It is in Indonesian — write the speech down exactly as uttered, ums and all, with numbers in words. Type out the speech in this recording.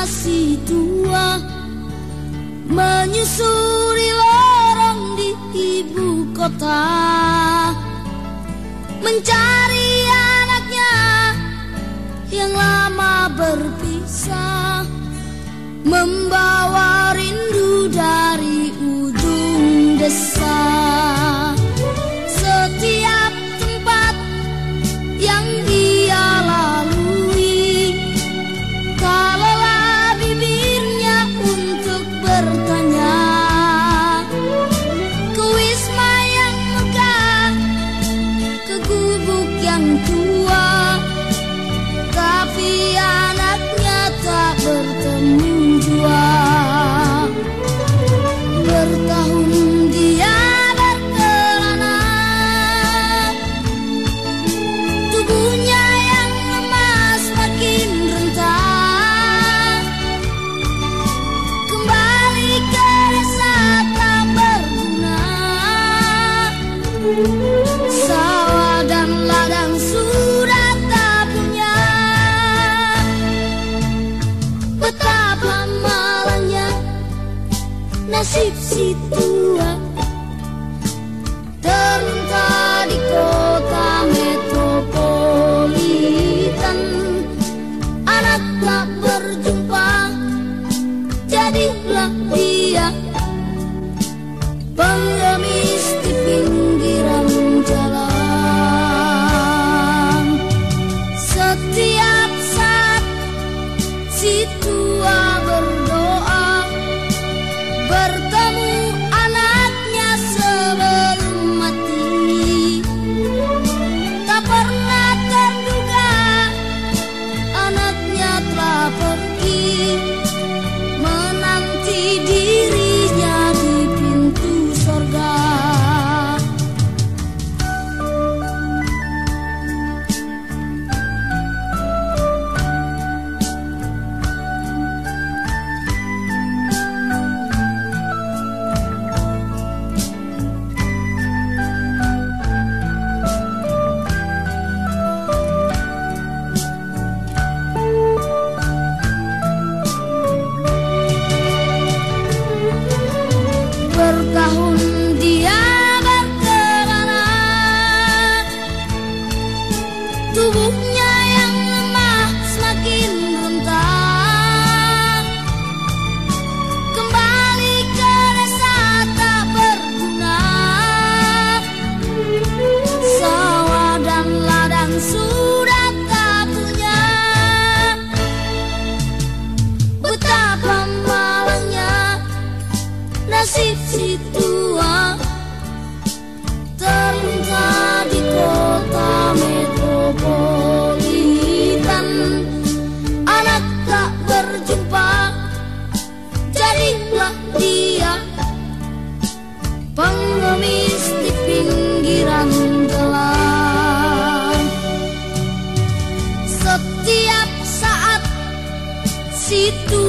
si tua menyusuri lorong di ibu kota, mencari anaknya yang lama berpisah, membawa rindu dari ujung desa. Setiap tempat yang dia lalui, kalaulah bibirnya untuk bertanya ke wisma yang megah, ke gubuk yang tua, tapi anaknya tak bertemu jua. Bertahun dia berkelana, tubuhnya yang lemas makin rentah, kembali ke desa tak berguna. Sawah dan ladang sudah tak punya, betapa malangnya nasib si tua, terlunta di kota metropolitan. Anak tak berjumpa, jadilah dia pengemis di pinggiran jalan. Setiap saat si tua berdoa bertemu anaknya sebelum mati. Tak pernah terduga anaknya telah pergi, menanti dirinya di pintu sorga. Bertahun dia berkelana, tubuhnya yang lemah semakin rentah, kembali ke desa tak berguna. Sawah dan ladang sudah tak punya, betapa malangnya nasib si tua, terlunta di kota metropolitan. Anak tak berjumpa, jadilah dia pengemis di pinggiran jalan. Setiap saat si tua